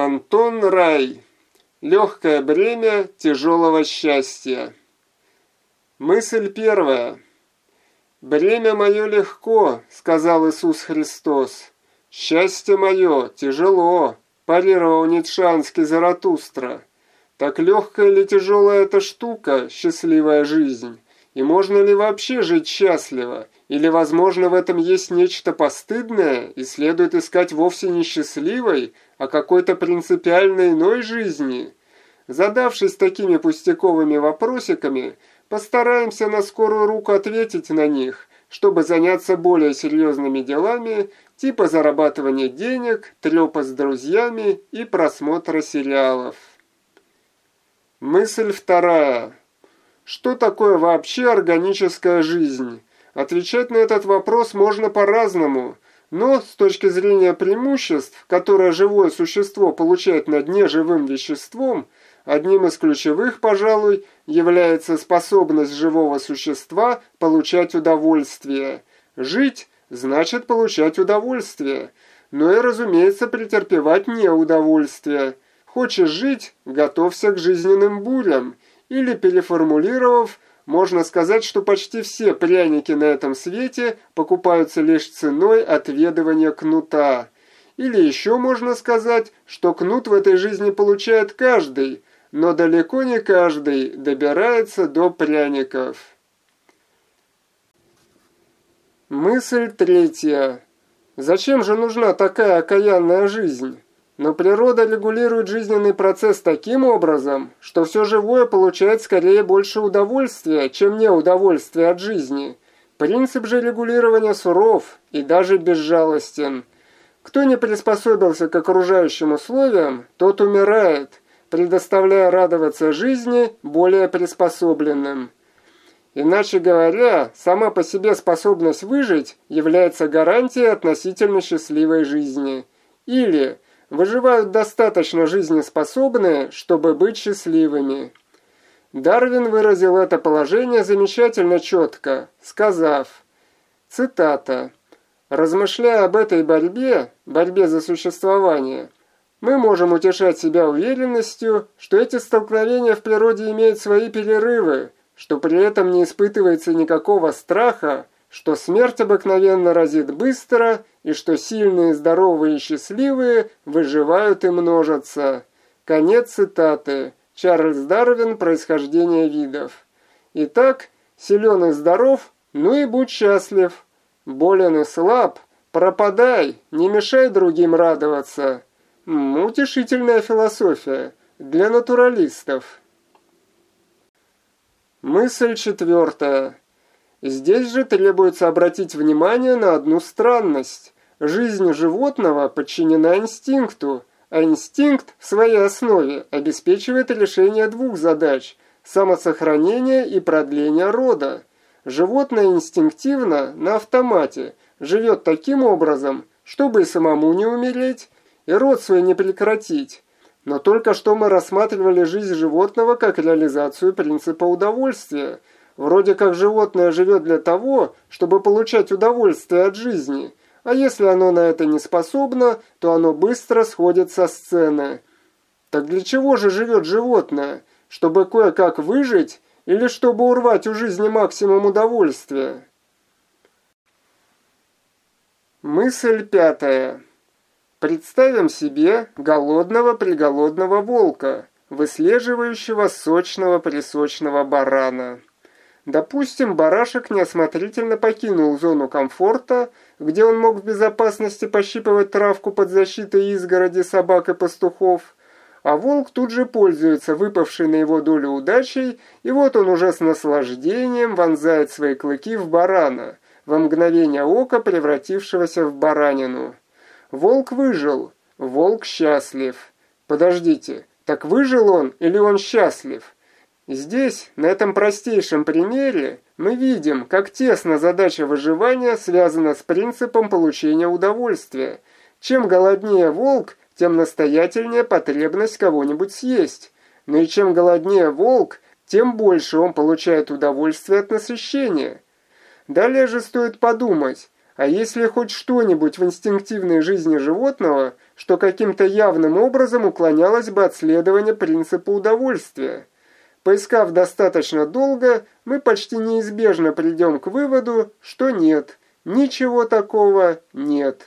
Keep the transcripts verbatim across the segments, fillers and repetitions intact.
Антон Рай. Легкое бремя тяжелого счастья. Мысль первая. «Бремя мое легко, — сказал Иисус Христос. Счастье мое тяжело, — парировал ницшеанский Заратустра. Так легкая или тяжелая эта штука, счастливая жизнь? И можно ли вообще жить счастливо? Или, возможно, в этом есть нечто постыдное, и следует искать вовсе не счастливой, а какой-то принципиально иной жизни?» Задавшись такими пустяковыми вопросиками, постараемся на скорую руку ответить на них, чтобы заняться более серьезными делами, типа зарабатывания денег, трепа с друзьями и просмотра сериалов. Мысль вторая. Что такое вообще органическая жизнь? Отвечать на этот вопрос можно по-разному, но с точки зрения преимуществ, которые живое существо получает над неживым веществом, одним из ключевых, пожалуй, является способность живого существа получать удовольствие. Жить значит получать удовольствие, но и, разумеется, претерпевать неудовольствие. Хочешь жить – готовься к жизненным бурям. Или, переформулировав, можно сказать, что почти все пряники на этом свете покупаются лишь ценой отведывания кнута. Или еще можно сказать, что кнут в этой жизни получает каждый, но далеко не каждый добирается до пряников. Мысль третья. Зачем же нужна такая окаянная жизнь? Но природа регулирует жизненный процесс таким образом, что все живое получает скорее больше удовольствия, чем неудовольствия от жизни. Принцип же регулирования суров и даже безжалостен. Кто не приспособился к окружающим условиям, тот умирает, предоставляя радоваться жизни более приспособленным. Иначе говоря, сама по себе способность выжить является гарантией относительно счастливой жизни. Или выживают достаточно жизнеспособные, чтобы быть счастливыми. Дарвин выразил это положение замечательно четко, сказав, цитата, «Размышляя об этой борьбе, борьбе за существование, мы можем утешать себя уверенностью, что эти столкновения в природе имеют свои перерывы, что при этом не испытывается никакого страха, что смерть обыкновенно разит быстро, и что сильные, здоровые и счастливые выживают и множатся». Конец цитаты. Чарльз Дарвин «Происхождение видов». Итак, силен и здоров, ну и будь счастлив. Болен и слаб, пропадай, не мешай другим радоваться. М, утешительная философия для натуралистов. Мысль четвертая. Здесь же требуется обратить внимание на одну странность. Жизнь животного подчинена инстинкту, а инстинкт в своей основе обеспечивает решение двух задач – самосохранения и продления рода. Животное инстинктивно, на автомате, живет таким образом, чтобы и самому не умереть, и род свой не прекратить. Но только что мы рассматривали жизнь животного как реализацию принципа удовольствия. Вроде как животное живет для того, чтобы получать удовольствие от жизни, а если оно на это не способно, то оно быстро сходит со сцены. Так для чего же живет животное? Чтобы кое-как выжить или чтобы урвать у жизни максимум удовольствия? Мысль пятая. Представим себе голодного-приголодного волка, выслеживающего сочного-присочного барана. Допустим, барашек неосмотрительно покинул зону комфорта, где он мог в безопасности пощипывать травку под защитой изгороди собак и пастухов, а волк тут же пользуется выпавшей на его долю удачей, и вот он уже с наслаждением вонзает свои клыки в барана, во мгновение ока превратившегося в баранину. Волк выжил, волк счастлив. Подождите, так выжил он или он счастлив? Здесь, на этом простейшем примере, мы видим, как тесно задача выживания связана с принципом получения удовольствия. Чем голоднее волк, тем настоятельнее потребность кого-нибудь съесть. Но и чем голоднее волк, тем больше он получает удовольствие от насыщения. Далее же стоит подумать, А есть ли хоть что-нибудь в инстинктивной жизни животного, что каким-то явным образом уклонялось бы от следования принципа удовольствия? Поискав достаточно долго, мы почти неизбежно придем к выводу, что нет, ничего такого нет.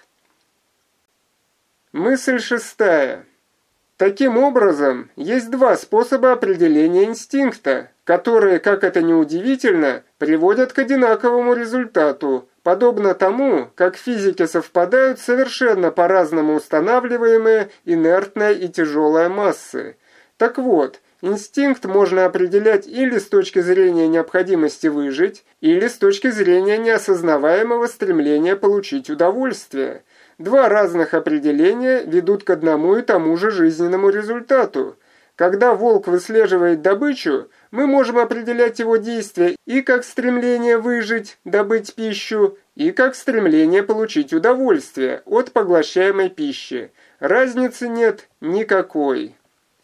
Мысль шестая. Таким образом, есть два способа определения инстинкта, которые, как это ни удивительно, приводят к одинаковому результату, подобно тому, как в физике совпадают совершенно по-разному устанавливаемые инертная и тяжелая массы. Так вот, инстинкт можно определять или с точки зрения необходимости выжить, или с точки зрения неосознаваемого стремления получить удовольствие. Два разных определения ведут к одному и тому же жизненному результату. Когда волк выслеживает добычу, мы можем определять его действия и как стремление выжить, добыть пищу, и как стремление получить удовольствие от поглощаемой пищи. Разницы нет никакой.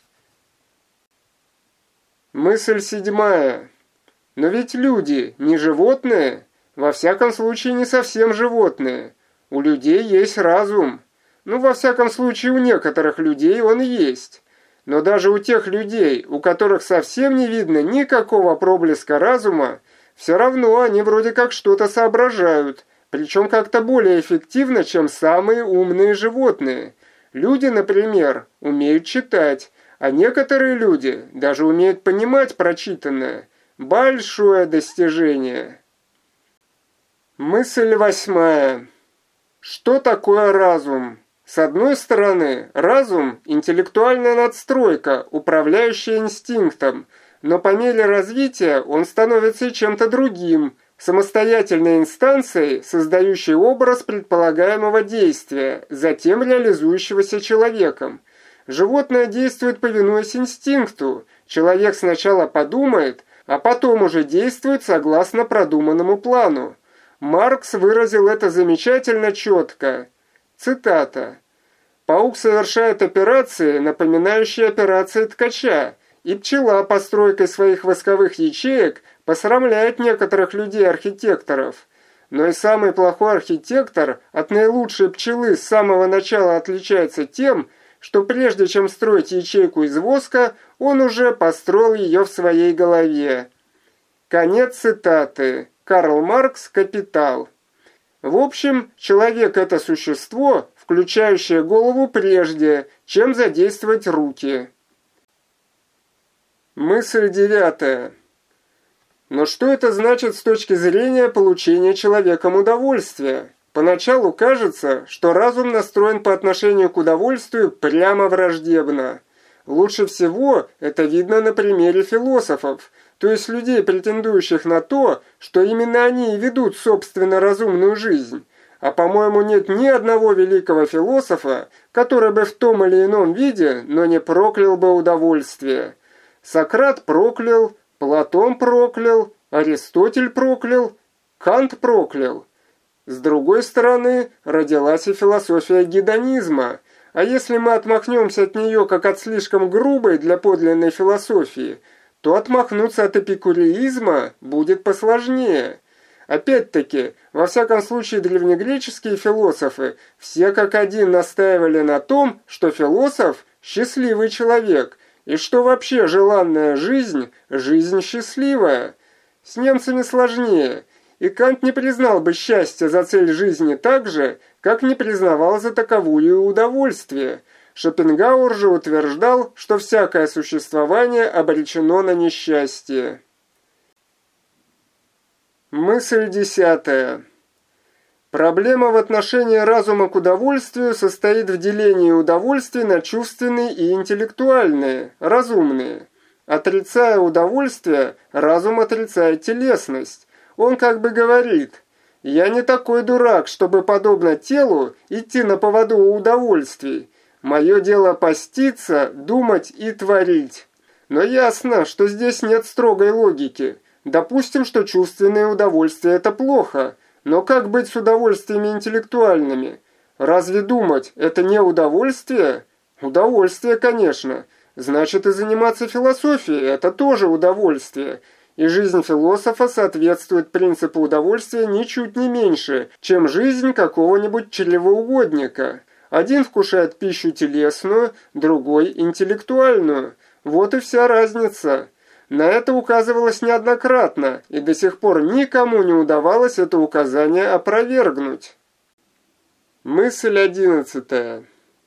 Мысль седьмая. Но ведь люди не животные, во всяком случае не совсем животные. У людей есть разум. Ну, во всяком случае, у некоторых людей он есть. Но даже у тех людей, у которых совсем не видно никакого проблеска разума, все равно они вроде как что-то соображают, причем как-то более эффективно, чем самые умные животные. Люди, например, умеют читать, а некоторые люди даже умеют понимать прочитанное. Большое достижение. Мысль восьмая. Что такое разум? С одной стороны, разум – интеллектуальная надстройка, управляющая инстинктом, но по мере развития он становится чем-то другим, самостоятельной инстанцией, создающей образ предполагаемого действия, затем реализующегося человеком. Животное действует, повинуясь инстинкту. Человек сначала подумает, а потом уже действует согласно продуманному плану. Маркс выразил это замечательно четко. Цитата. «Паук совершает операции, напоминающие операции ткача, и пчела постройкой своих восковых ячеек посрамляет некоторых людей-архитекторов. Но и самый плохой архитектор от наилучшей пчелы с самого начала отличается тем, что прежде чем строить ячейку из воска, он уже построил ее в своей голове». Конец цитаты. Карл Маркс «Капитал». В общем, человек – это существо, включающее голову прежде, чем задействовать руки. Мысль девятая. Но что это значит с точки зрения получения человеком удовольствия? Поначалу кажется, что разум настроен по отношению к удовольствию прямо враждебно. Лучше всего это видно на примере философов, то есть людей, претендующих на то, что именно они и ведут собственно разумную жизнь. А по-моему, нет ни одного великого философа, который бы в том или ином виде, но не проклял бы удовольствие. Сократ проклял, Платон проклял, Аристотель проклял, Кант проклял. С другой стороны, родилась и философия гедонизма. А если мы отмахнемся от нее как от слишком грубой для подлинной философии, то отмахнуться от эпикуреизма будет посложнее. Опять-таки, во всяком случае древнегреческие философы все как один настаивали на том, что философ – счастливый человек, и что вообще желанная жизнь – жизнь счастливая. С немцами сложнее, и Кант не признал бы счастье за цель жизни так же, как не признавал за таковую удовольствие. Шопенгауэр же утверждал, что всякое существование обречено на несчастье. Мысль десятая. Проблема в отношении разума к удовольствию состоит в делении удовольствий на чувственные и интеллектуальные, разумные. Отрицая удовольствие, разум отрицает телесность. Он как бы говорит: «Я не такой дурак, чтобы, подобно телу, идти на поводу у удовольствий. Мое дело поститься, думать и творить». Но ясно, что здесь нет строгой логики. Допустим, что чувственные удовольствия – это плохо, но как быть с удовольствиями интеллектуальными? Разве думать – это не удовольствие? Удовольствие, конечно. Значит, и заниматься философией – это тоже удовольствие. И жизнь философа соответствует принципу удовольствия ничуть не меньше, чем жизнь какого-нибудь чревоугодника. Один вкушает пищу телесную, другой – интеллектуальную. Вот и вся разница. На это указывалось неоднократно, и до сих пор никому не удавалось это указание опровергнуть. Мысль одиннадцатая.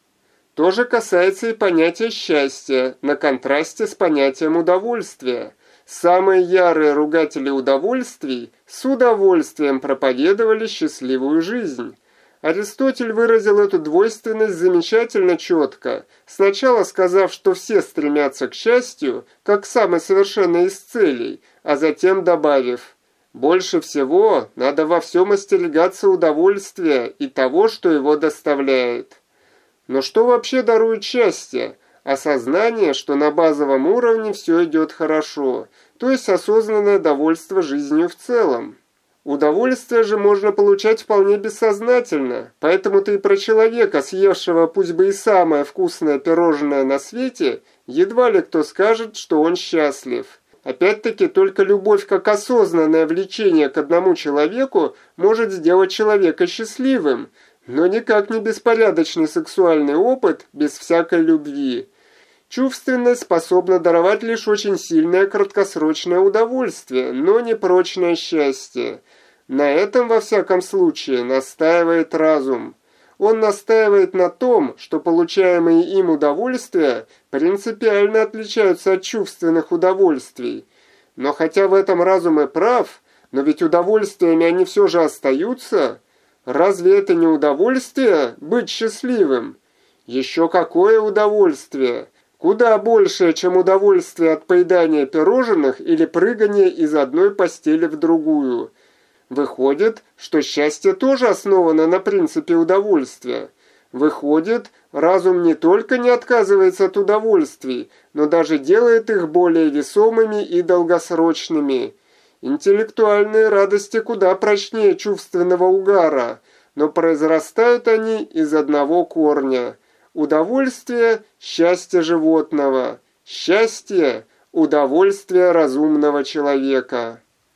То же касается и понятия счастья, на контрасте с понятием удовольствия. Самые ярые ругатели удовольствий с удовольствием проповедовали счастливую жизнь. Аристотель выразил эту двойственность замечательно четко, сначала сказав, что все стремятся к счастью, как к самой совершенной из целей, а затем добавив: «Больше всего надо во всем остерегаться удовольствия и того, что его доставляет». Но что вообще дарует счастье? Осознание, что на базовом уровне все идет хорошо, то есть осознанное довольство жизнью в целом. Удовольствие же можно получать вполне бессознательно, поэтому-то и про человека, съевшего пусть бы и самое вкусное пирожное на свете, едва ли кто скажет, что он счастлив. Опять-таки, только любовь как осознанное влечение к одному человеку может сделать человека счастливым, но никак не беспорядочный сексуальный опыт без всякой любви. Чувственность способна даровать лишь очень сильное краткосрочное удовольствие, но не прочное счастье. На этом, во всяком случае, настаивает разум. Он настаивает на том, что получаемые им удовольствия принципиально отличаются от чувственных удовольствий. Но хотя в этом разум и прав, но ведь удовольствиями они все же остаются. Разве это не удовольствие быть счастливым? Еще какое удовольствие! Куда большее, чем удовольствие от поедания пирожных или прыгания из одной постели в другую. Выходит, что счастье тоже основано на принципе удовольствия. Выходит, разум не только не отказывается от удовольствий, но даже делает их более весомыми и долгосрочными. Интеллектуальные радости куда прочнее чувственного угара, но произрастают они из одного корня. Удовольствие – счастье животного, счастье – удовольствие разумного человека.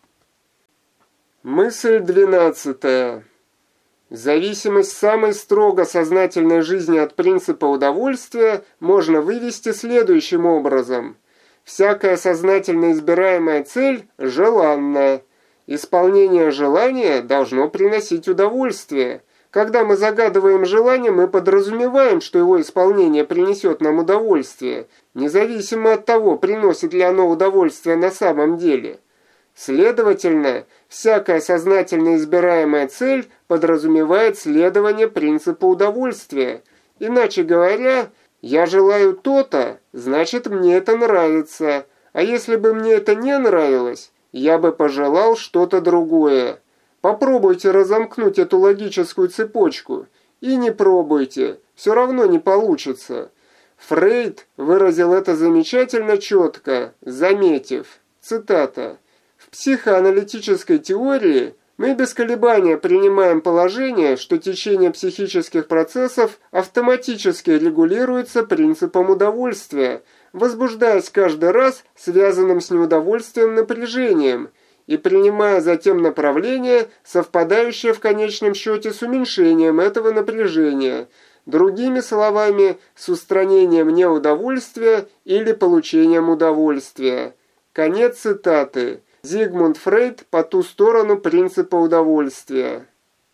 Мысль двенадцатая. Зависимость самой строго сознательной жизни от принципа удовольствия можно вывести следующим образом. Всякая сознательно избираемая цель желанна. Исполнение желания должно приносить удовольствие. Когда мы загадываем желание, мы подразумеваем, что его исполнение принесет нам удовольствие, независимо от того, приносит ли оно удовольствие на самом деле. Следовательно, всякая сознательно избираемая цель подразумевает следование принципу удовольствия. Иначе говоря, я желаю то-то, значит мне это нравится, а если бы мне это не нравилось, я бы пожелал что-то другое. Попробуйте разомкнуть эту логическую цепочку. И не пробуйте, все равно не получится. Фрейд выразил это замечательно четко, заметив, цитата: «В психоаналитической теории мы без колебания принимаем положение, что течение психических процессов автоматически регулируется принципом удовольствия, возбуждаясь каждый раз связанным с неудовольствием напряжением, и принимая затем направление, совпадающее в конечном счете с уменьшением этого напряжения, другими словами, с устранением неудовольствия или получением удовольствия». Конец цитаты. Зигмунд Фрейд «По ту сторону принципа удовольствия».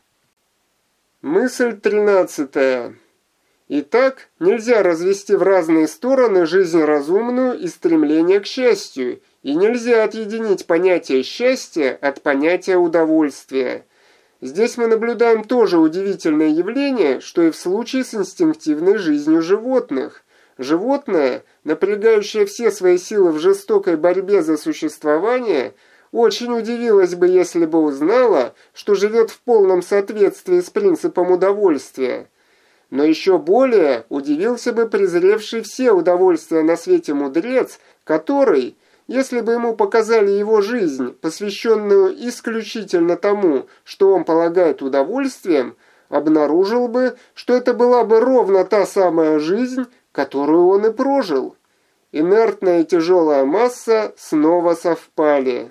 Мысль тринадцатая. Итак, нельзя развести в разные стороны жизнь разумную и стремление к счастью, и нельзя отъединить понятие счастья от понятия удовольствия. Здесь мы наблюдаем тоже удивительное явление, что и в случае с инстинктивной жизнью животных. Животное, напрягающее все свои силы в жестокой борьбе за существование, очень удивилось бы, если бы узнало, что живет в полном соответствии с принципом удовольствия. Но еще более удивился бы презревший все удовольствия на свете мудрец, который, если бы ему показали его жизнь, посвященную исключительно тому, что он полагает удовольствием, обнаружил бы, что это была бы ровно та самая жизнь, которую он и прожил. инертная и тяжелая масса снова совпали.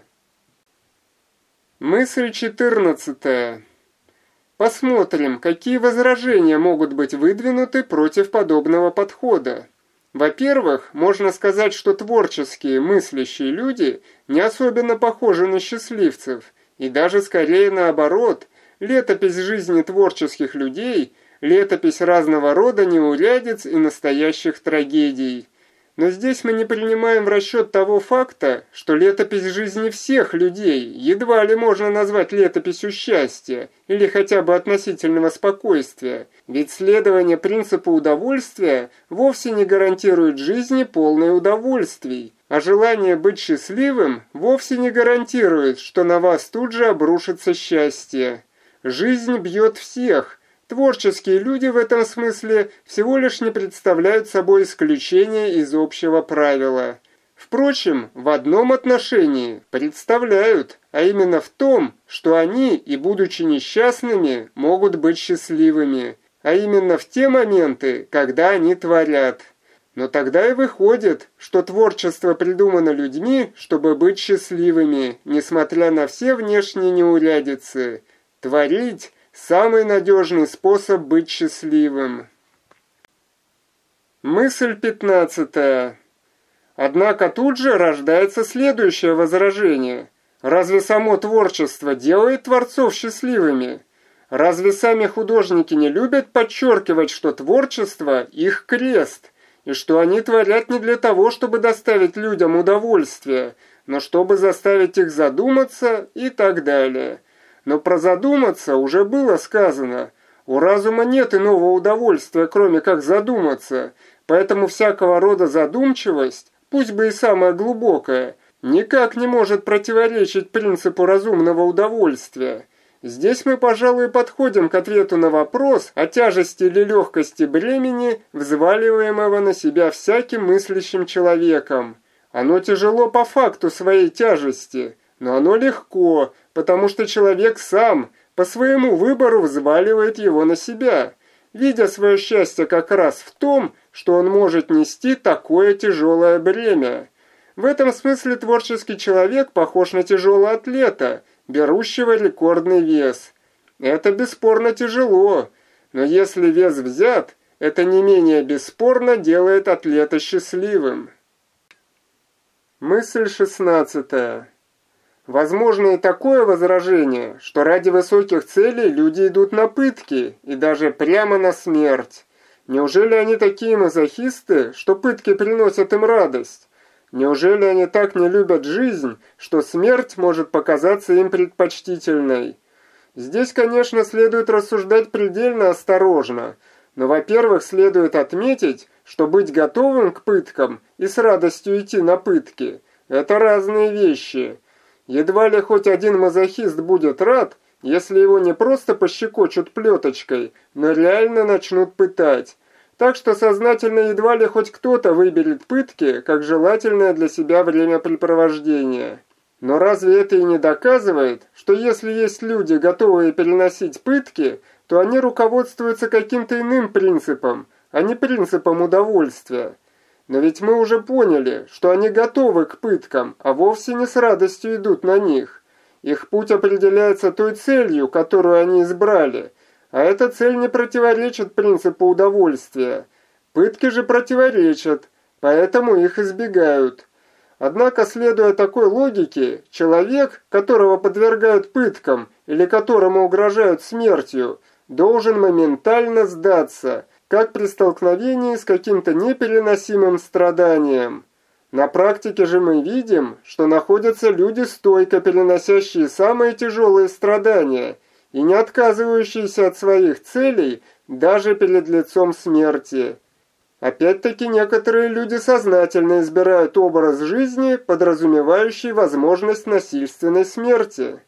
Мысль четырнадцатая. Посмотрим, какие возражения могут быть выдвинуты против подобного подхода. Во-первых, можно сказать, что творческие, мыслящие люди не особенно похожи на счастливцев, и даже скорее наоборот, летопись жизни творческих людей – летопись разного рода неурядиц и настоящих трагедий. Но здесь мы не принимаем в расчет того факта, что летопись жизни всех людей едва ли можно назвать летописью счастья или хотя бы относительного спокойствия, ведь следование принципу удовольствия вовсе не гарантирует жизни полной удовольствий, а желание быть счастливым вовсе не гарантирует, что на вас тут же обрушится счастье. Жизнь бьет всех. Творческие люди в этом смысле всего лишь не представляют собой исключение из общего правила. Впрочем, в одном отношении представляют, а именно в том, что они, и будучи несчастными, могут быть счастливыми, а именно в те моменты, когда они творят. Но тогда и выходит, что творчество придумано людьми, чтобы быть счастливыми, несмотря на все внешние неурядицы. Творить – самый надежный способ быть счастливым. Мысль пятнадцатая. Однако тут же рождается следующее возражение. Разве само творчество делает творцов счастливыми? Разве сами художники не любят подчеркивать, что творчество – их крест, и что они творят не для того, чтобы доставить людям удовольствие, но чтобы заставить их задуматься и так далее? Но про задуматься уже было сказано. У разума нет иного удовольствия, кроме как задуматься, поэтому всякого рода задумчивость, пусть бы и самая глубокая, никак не может противоречить принципу разумного удовольствия. Здесь мы, пожалуй, подходим к ответу на вопрос о тяжести или легкости бремени, взваливаемого на себя всяким мыслящим человеком. Оно тяжело по факту своей тяжести, но оно легко, потому что человек сам по своему выбору взваливает его на себя, видя свое счастье как раз в том, что он может нести такое тяжелое бремя. В этом смысле творческий человек похож на тяжелого атлета, берущего рекордный вес. Это бесспорно тяжело, но если вес взят, это не менее бесспорно делает атлета счастливым. Мысль шестнадцатая. Возможно и такое возражение, что ради высоких целей люди идут на пытки и даже прямо на смерть. Неужели они такие мазохисты, что пытки приносят им радость? Неужели они так не любят жизнь, что смерть может показаться им предпочтительной? Здесь, конечно, следует рассуждать предельно осторожно, но, во-первых, следует отметить, что быть готовым к пыткам и с радостью идти на пытки – это разные вещи. Едва ли хоть один мазохист будет рад, если его не просто пощекочут плеточкой, но реально начнут пытать. Так что сознательно едва ли хоть кто-то выберет пытки как желательное для себя времяпрепровождение. Но разве это и не доказывает, что если есть люди, готовые переносить пытки, то они руководствуются каким-то иным принципом, а не принципом удовольствия? Но ведь мы уже поняли, что они готовы к пыткам, а вовсе не с радостью идут на них. Их путь определяется той целью, которую они избрали, а эта цель не противоречит принципу удовольствия. Пытки же противоречат, поэтому их избегают. Однако, следуя такой логике, человек, которого подвергают пыткам или которому угрожают смертью, должен моментально сдаться, как при столкновении с каким-то непереносимым страданием. На практике же мы видим, что находятся люди, стойко переносящие самые тяжелые страдания и не отказывающиеся от своих целей даже перед лицом смерти. Опять-таки некоторые люди сознательно избирают образ жизни, подразумевающий возможность насильственной смерти.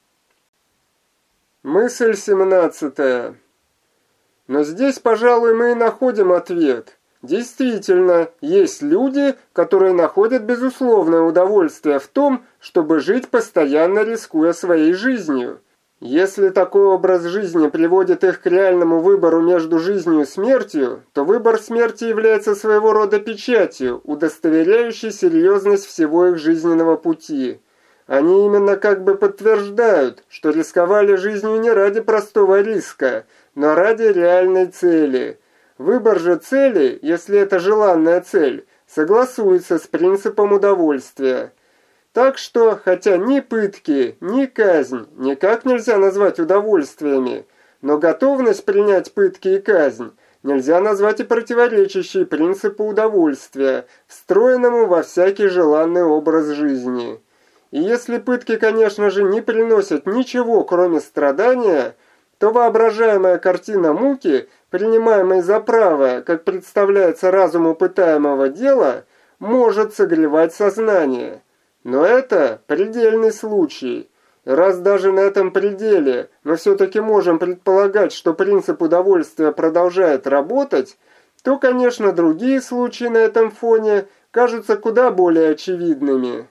Мысль семнадцатая. Но здесь, пожалуй, мы и находим ответ. Действительно, есть люди, которые находят безусловное удовольствие в том, чтобы жить, постоянно рискуя своей жизнью. Если такой образ жизни приводит их к реальному выбору между жизнью и смертью, то выбор смерти является своего рода печатью, удостоверяющей серьезность всего их жизненного пути. Они именно как бы подтверждают, что рисковали жизнью не ради простого риска, но ради реальной цели. Выбор же цели, если это желанная цель, согласуется с принципом удовольствия. Так что, хотя ни пытки, ни казнь никак нельзя назвать удовольствиями, но готовность принять пытки и казнь нельзя назвать и противоречащей принципу удовольствия, встроенному во всякий желанный образ жизни. И если пытки, конечно же, не приносят ничего, кроме страдания, то воображаемая картина муки, принимаемой за правое, как представляется разуму пытаемого дела, может согревать сознание. Но это предельный случай. Раз даже на этом пределе мы все-таки можем предполагать, что принцип удовольствия продолжает работать, то, конечно, другие случаи на этом фоне кажутся куда более очевидными.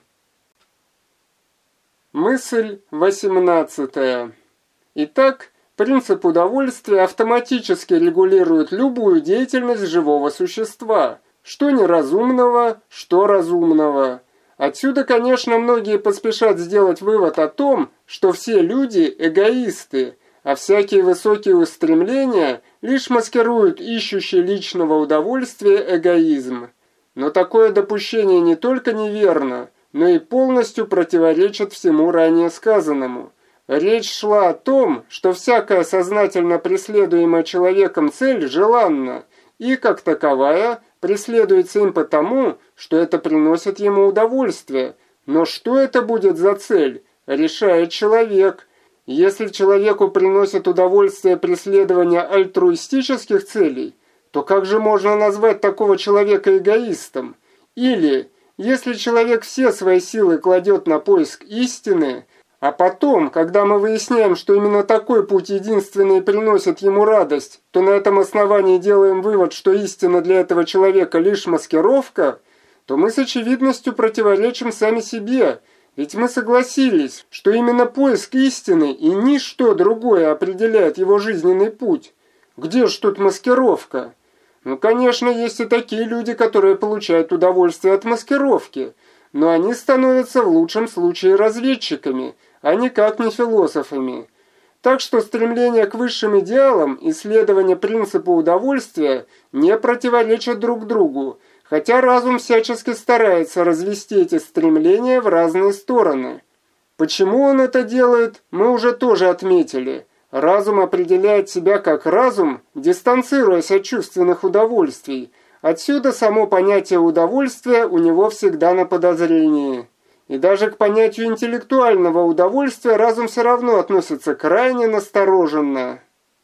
Мысль восемнадцатая. Итак, принцип удовольствия автоматически регулирует любую деятельность живого существа, что неразумного, что разумного. Отсюда, конечно, многие поспешат сделать вывод о том, что все люди эгоисты, а всякие высокие устремления лишь маскируют ищущий личного удовольствия эгоизм. Но такое допущение не только неверно, но и полностью противоречит всему ранее сказанному. Речь шла о том, что всякая сознательно преследуемая человеком цель желанна, и, как таковая, преследуется им потому, что это приносит ему удовольствие. Но что это будет за цель, решает человек. Если человеку приносит удовольствие преследование альтруистических целей, то как же можно назвать такого человека эгоистом? Или, если человек все свои силы кладет на поиск истины, а потом, когда мы выясняем, что именно такой путь единственный приносит ему радость, то на этом основании делаем вывод, что истина для этого человека лишь маскировка, то мы с очевидностью противоречим сами себе, ведь мы согласились, что именно поиск истины и ничто другое определяет его жизненный путь. Где ж тут маскировка? Ну, конечно, есть и такие люди, которые получают удовольствие от маскировки, но они становятся в лучшем случае разведчиками, а никак не философами. Так что стремление к высшим идеалам и следование принципу удовольствия не противоречат друг другу, хотя разум всячески старается развести эти стремления в разные стороны. Почему он это делает, мы уже тоже отметили. Разум определяет себя как разум, дистанцируясь от чувственных удовольствий. Отсюда само понятие удовольствия у него всегда на подозрении. И даже к понятию интеллектуального удовольствия разум все равно относится крайне настороженно.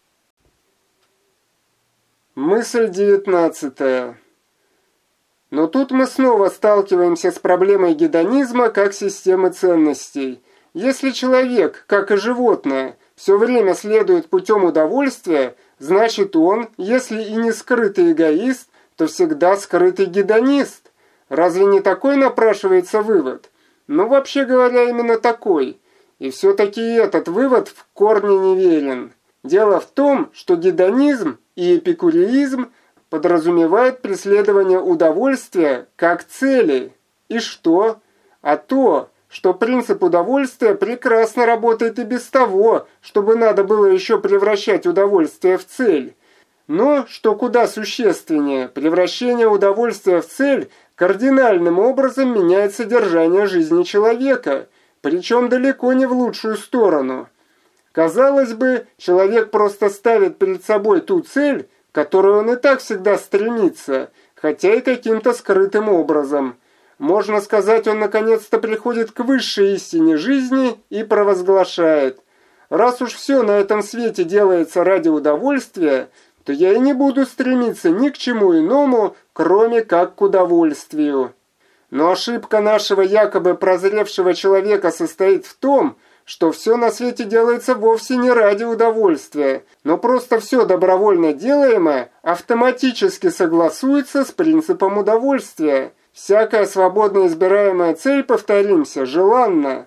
Мысль девятнадцатая. Но тут мы снова сталкиваемся с проблемой гедонизма как системы ценностей. Если человек, как и животное, все время следует путем удовольствия, значит он, если и не скрытый эгоист, то всегда скрытый гедонист. Разве не такой напрашивается вывод? Ну, вообще говоря, именно такой. И все-таки этот вывод в корне неверен. Дело в том, что гедонизм и эпикуреизм подразумевают преследование удовольствия как цели. И что? А то, что принцип удовольствия прекрасно работает и без того, чтобы надо было еще превращать удовольствие в цель. Но, что куда существеннее, превращение удовольствия в цель кардинальным образом меняет содержание жизни человека, причем далеко не в лучшую сторону. Казалось бы, человек просто ставит перед собой ту цель, к которой он и так всегда стремится, хотя и каким-то скрытым образом. Можно сказать, он наконец-то приходит к высшей истине жизни и провозглашает: раз уж все на этом свете делается ради удовольствия, то я и не буду стремиться ни к чему иному, кроме как к удовольствию. Но ошибка нашего якобы прозревшего человека состоит в том, что все на свете делается вовсе не ради удовольствия, но просто все добровольно делаемое автоматически согласуется с принципом удовольствия. Всякая свободно избираемая цель, повторимся, желанна.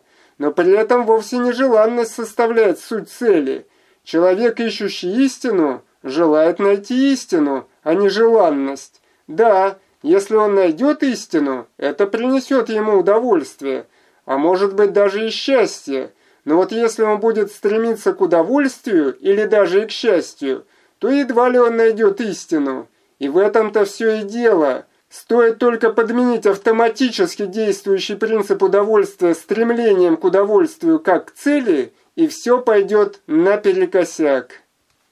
но при этом вовсе не желанность составляет суть цели. Человек, ищущий истину, желает найти истину, а не желанность. Да, если он найдет истину, это принесет ему удовольствие, а может быть даже и счастье. Но вот если он будет стремиться к удовольствию или даже и к счастью, то едва ли он найдет истину. И в этом-то все и дело. Стоит только подменить автоматически действующий принцип удовольствия стремлением к удовольствию как к цели, и все пойдет наперекосяк.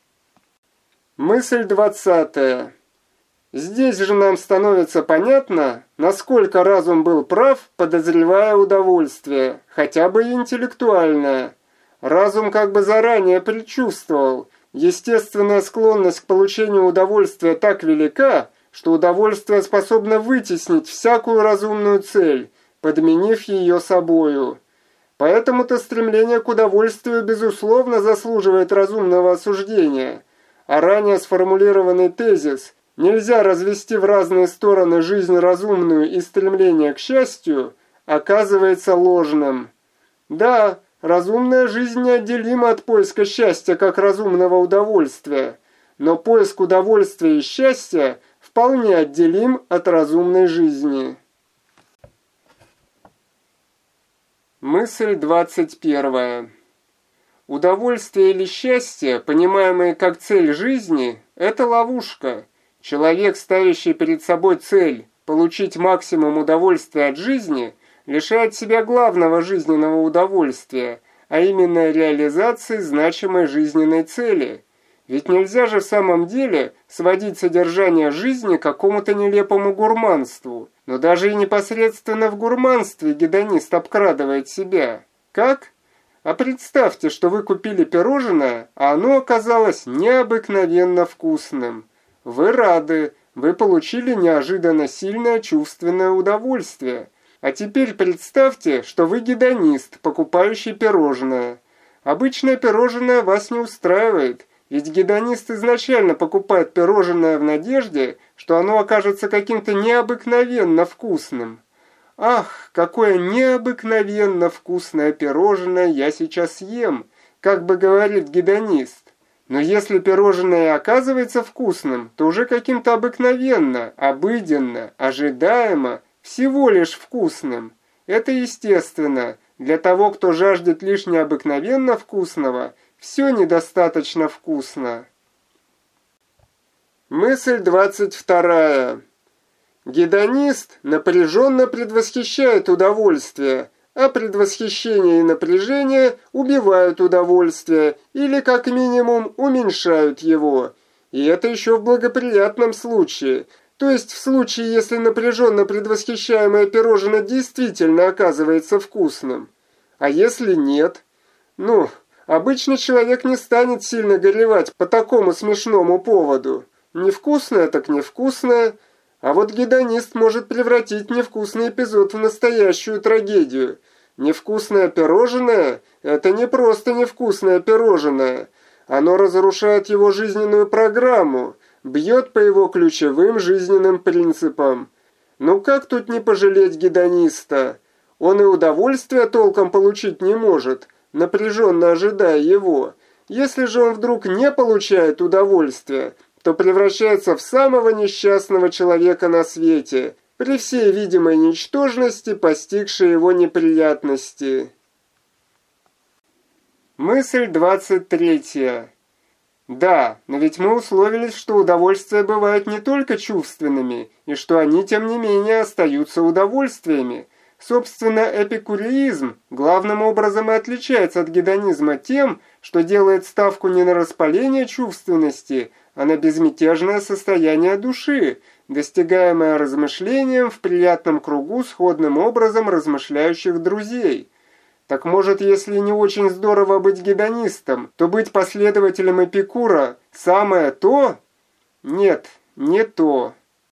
Мысль двадцатая. Здесь же нам становится понятно, насколько разум был прав, подозревая удовольствие, хотя бы и интеллектуальное. Разум как бы заранее предчувствовал. Естественная склонность к получению удовольствия так велика, что удовольствие способно вытеснить всякую разумную цель, подменив ее собою. Поэтому-то стремление к удовольствию безусловно заслуживает разумного осуждения, а ранее сформулированный тезис «нельзя развести в разные стороны жизнь разумную и стремление к счастью» оказывается ложным. Да, разумная жизнь неотделима от поиска счастья как разумного удовольствия, но поиск удовольствия и счастья вполне отделим от разумной жизни. Мысль двадцать первая. Удовольствие или счастье, понимаемые как цель жизни, это ловушка. Человек, ставящий перед собой цель получить максимум удовольствия от жизни, лишает себя главного жизненного удовольствия, а именно реализации значимой жизненной цели. Ведь нельзя же в самом деле сводить содержание жизни к какому-то нелепому гурманству. Но даже и непосредственно в гурманстве гедонист обкрадывает себя. Как? А представьте, что вы купили пирожное, а оно оказалось необыкновенно вкусным. Вы рады, вы получили неожиданно сильное чувственное удовольствие. А теперь представьте, что вы гедонист, покупающий пирожное. Обычное пирожное вас не устраивает, ведь гедонист изначально покупает пирожное в надежде, что оно окажется каким-то необыкновенно вкусным. Ах, какое необыкновенно вкусное пирожное я сейчас съем, как бы говорит гедонист. Но если пирожное оказывается вкусным, то уже каким-то обыкновенно, обыденно, ожидаемо, всего лишь вкусным. Это естественно. Для того, кто жаждет лишь необыкновенно вкусного, все недостаточно вкусно. Мысль двадцать вторая. Гедонист напряженно предвосхищает удовольствие, а предвосхищение и напряжение убивают удовольствие или, как минимум, уменьшают его. И это еще в благоприятном случае. То есть в случае, если напряженно предвосхищаемое пирожное действительно оказывается вкусным. А если нет? Ну, обычный человек не станет сильно горевать по такому смешному поводу. Невкусное так невкусное. А вот гедонист может превратить невкусный эпизод в настоящую трагедию. Невкусное пирожное – это не просто невкусное пирожное. Оно разрушает его жизненную программу, бьет по его ключевым жизненным принципам. Ну как тут не пожалеть гедониста? Он и удовольствия толком получить не может, напряженно ожидая его. Если же он вдруг не получает удовольствия, то превращается в самого несчастного человека на свете, при всей видимой ничтожности, постигшей его неприятности. Мысль двадцать третья. Да, но ведь мы условились, что удовольствия бывают не только чувственными, и что они, тем не менее, остаются удовольствиями. Собственно, эпикуреизм главным образом и отличается от гедонизма тем, что делает ставку не на распаление чувственности, а на безмятежное состояние души, достигаемое размышлением в приятном кругу сходным образом размышляющих друзей. Так может, если не очень здорово быть гедонистом, то быть последователем Эпикура самое то? Нет, не то.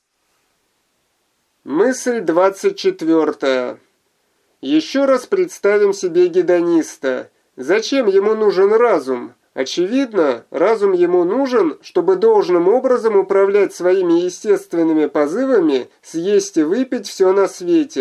Мысль двадцать четвертая. Еще раз представим себе гедониста. Зачем ему нужен разум? Очевидно, разум ему нужен, чтобы должным образом управлять своими естественными позывами съесть и выпить все на свете,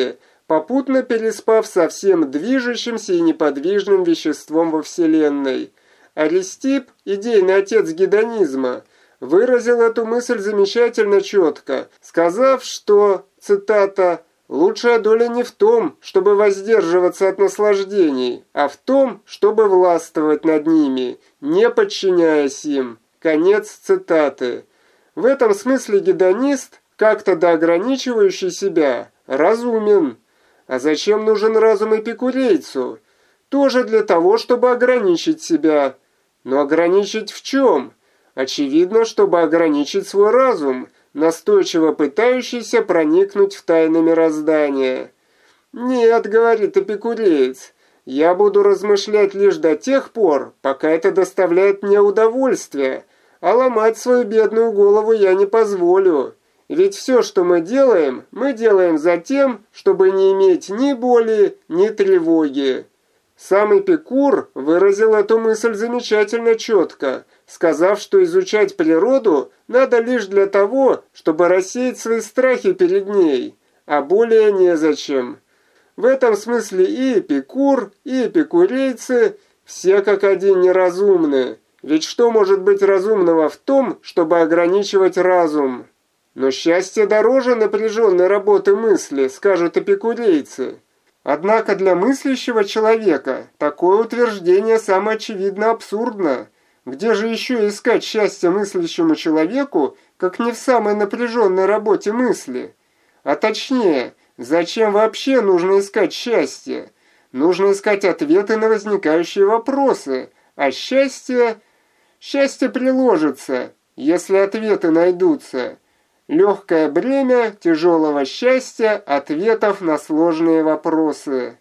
попутно переспав со всем движущимся и неподвижным веществом во Вселенной. Аристип, идейный отец гедонизма, выразил эту мысль замечательно четко, сказав, что, цитата, «лучшая доля не в том, чтобы воздерживаться от наслаждений, а в том, чтобы властвовать над ними, не подчиняясь им». Конец цитаты. В этом смысле гедонист, как-то доограничивающий себя, разумен. А зачем нужен разум эпикурейцу? Тоже для того, чтобы ограничить себя. Но ограничить в чем? Очевидно, чтобы ограничить свой разум, настойчиво пытающийся проникнуть в тайны мироздания. «Нет, — говорит эпикуреец, — я буду размышлять лишь до тех пор, пока это доставляет мне удовольствие, а ломать свою бедную голову я не позволю. Ведь все, что мы делаем, мы делаем за тем, чтобы не иметь ни боли, ни тревоги». Сам Эпикур выразил эту мысль замечательно четко, сказав, что изучать природу надо лишь для того, чтобы рассеять свои страхи перед ней, а более незачем. В этом смысле и Эпикур, и эпикурейцы все как один неразумны, ведь что может быть разумного в том, чтобы ограничивать разум? Но счастье дороже напряженной работы мысли, скажут эпикурейцы. Однако для мыслящего человека такое утверждение самоочевидно абсурдно. Где же еще искать счастье мыслящему человеку, как не в самой напряженной работе мысли? А точнее, зачем вообще нужно искать счастье? Нужно искать ответы на возникающие вопросы, а счастье... Счастье приложится, если ответы найдутся. Легкое бремя тяжелого счастья ответов на сложные вопросы.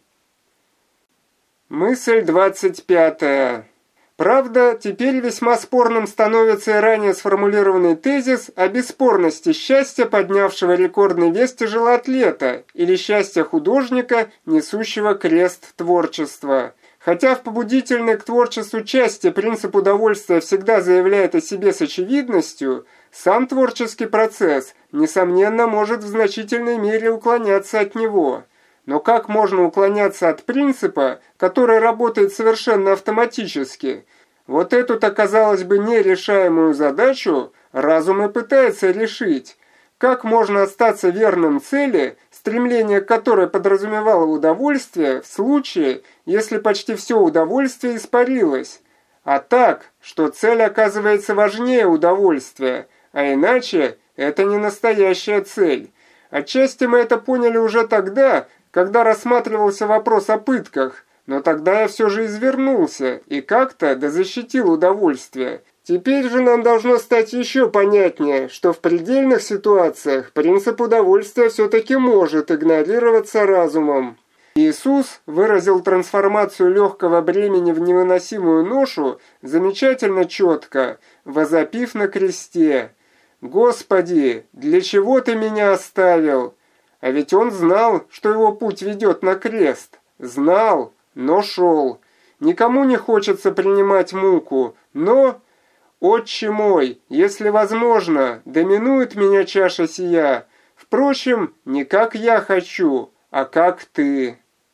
Мысль двадцать пятая. Правда, теперь весьма спорным становится и ранее сформулированный тезис о бесспорности счастья, поднявшего рекордный вес тяжелоатлета, или счастья художника, несущего крест творчества. Хотя в побудительной к творчеству части принцип удовольствия всегда заявляет о себе с очевидностью, сам творческий процесс, несомненно, может в значительной мере уклоняться от него. Но как можно уклоняться от принципа, который работает совершенно автоматически? Вот эту-то, казалось бы, нерешаемую задачу разум и пытается решить. Как можно остаться верным цели, стремление к которой подразумевало удовольствие, в случае, если почти все удовольствие испарилось? А так, что цель оказывается важнее удовольствия, а иначе это не настоящая цель. Отчасти мы это поняли уже тогда, когда рассматривался вопрос о пытках, но тогда я все же извернулся и как-то дозащитил удовольствие. Теперь же нам должно стать еще понятнее, что в предельных ситуациях принцип удовольствия все-таки может игнорироваться разумом. Иисус выразил трансформацию легкого бремени в невыносимую ношу замечательно четко, возопив на кресте: «Господи, для чего ты меня оставил?» А ведь он знал, что его путь ведет на крест. Знал, но шел. Никому не хочется принимать муку, но... «Отче мой, если возможно, доминует меня чаша сия. Впрочем, не как я хочу, а как ты».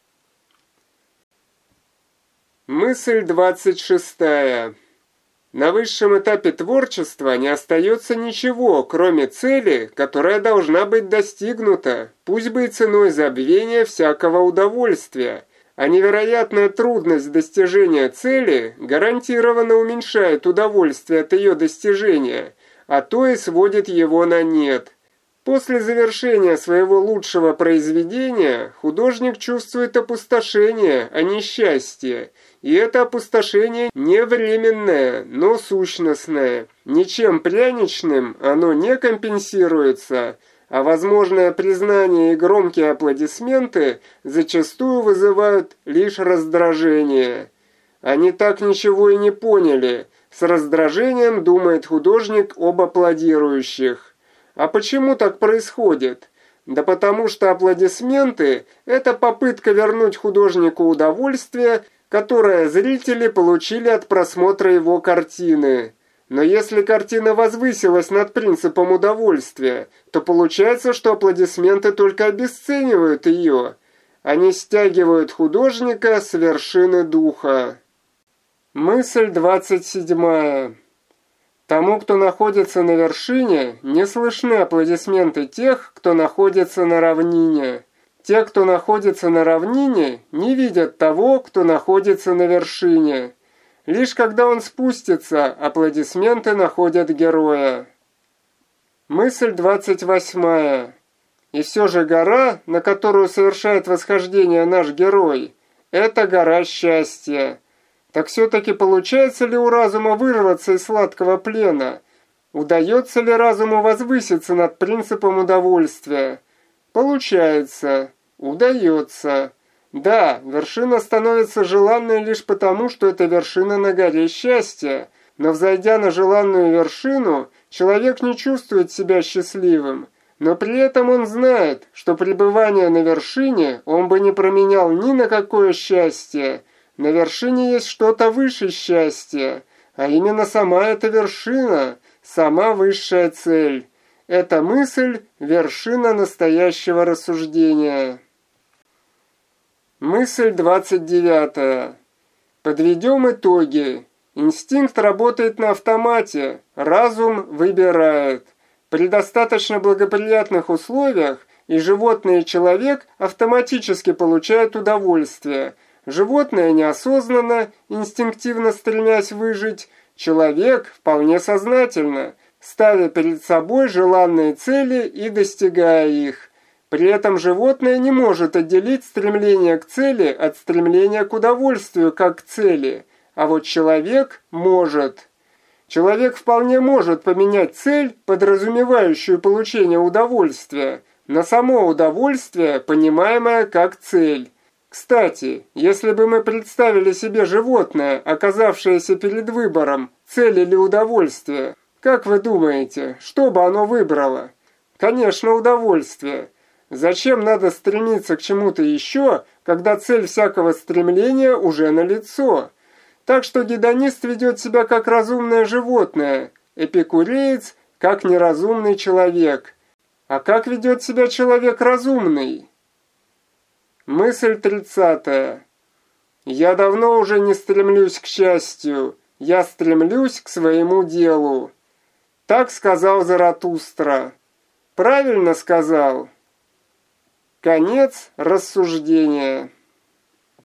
Мысль двадцать шестая. На высшем этапе творчества не остается ничего, кроме цели, которая должна быть достигнута, пусть бы и ценой забвения всякого удовольствия. А невероятная трудность достижения цели гарантированно уменьшает удовольствие от ее достижения, а то и сводит его на нет. После завершения своего лучшего произведения художник чувствует опустошение, а не счастье. И это опустошение не временное, но сущностное. Ничем пряничным оно не компенсируется, а возможное признание и громкие аплодисменты зачастую вызывают лишь раздражение. Они так ничего и не поняли. С раздражением думает художник об аплодирующих. А почему так происходит? Да потому что аплодисменты – это попытка вернуть художнику удовольствие, которое зрители получили от просмотра его картины. Но если картина возвысилась над принципом удовольствия, то получается, что аплодисменты только обесценивают ее. Они стягивают художника с вершины духа. Мысль двадцать седьмая. Тому, кто находится на вершине, не слышны аплодисменты тех, кто находится на равнине. Те, кто находится на равнине, не видят того, кто находится на вершине. Лишь когда он спустится, аплодисменты находят героя. Мысль двадцать восьмая. И все же гора, на которую совершает восхождение наш герой, это гора счастья. Так все-таки получается ли у разума вырваться из сладкого плена? Удается ли разуму возвыситься над принципом удовольствия? Получается. Удается. Да, вершина становится желанной лишь потому, что это вершина на горе счастья. Но взойдя на желанную вершину, человек не чувствует себя счастливым. Но при этом он знает, что пребывание на вершине он бы не променял ни на какое счастье. На вершине есть что-то выше счастья, а именно сама эта вершина, сама высшая цель. Эта мысль – вершина настоящего рассуждения. Мысль двадцать девятая. Подведем итоги. Инстинкт работает на автомате, разум выбирает. При достаточно благоприятных условиях и животное, и человек автоматически получают удовольствие. Животное неосознанно, инстинктивно стремясь выжить, человек вполне сознательно, ставя перед собой желанные цели и достигая их. При этом животное не может отделить стремление к цели от стремления к удовольствию как к цели, а вот человек может. Человек вполне может поменять цель, подразумевающую получение удовольствия, на само удовольствие, понимаемое как цель. Кстати, если бы мы представили себе животное, оказавшееся перед выбором, цель или удовольствие, как вы думаете, что бы оно выбрало? Конечно, удовольствие. Зачем надо стремиться к чему-то еще, когда цель всякого стремления уже налицо? Так что гедонист ведет себя как разумное животное, эпикуреец как неразумный человек. А как ведет себя человек разумный? Мысль тридцатая. Я давно уже не стремлюсь к счастью, я стремлюсь к своему делу. Так сказал Заратустра. Правильно сказал? Конец рассуждения.